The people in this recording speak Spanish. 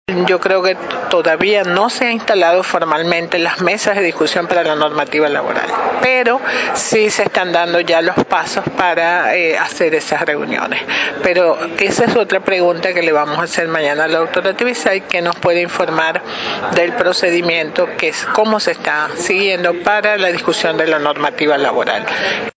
Yo creo que todavía no se ha instalado formalmente las mesas de discusión para la normativa laboral, pero sí se están dando ya los pasos para hacer esas reuniones. Pero esa es otra pregunta que le vamos a hacer mañana a la doctora Tibisay, que nos puede informar del procedimiento, que es cómo se está siguiendo para la discusión de la normativa laboral.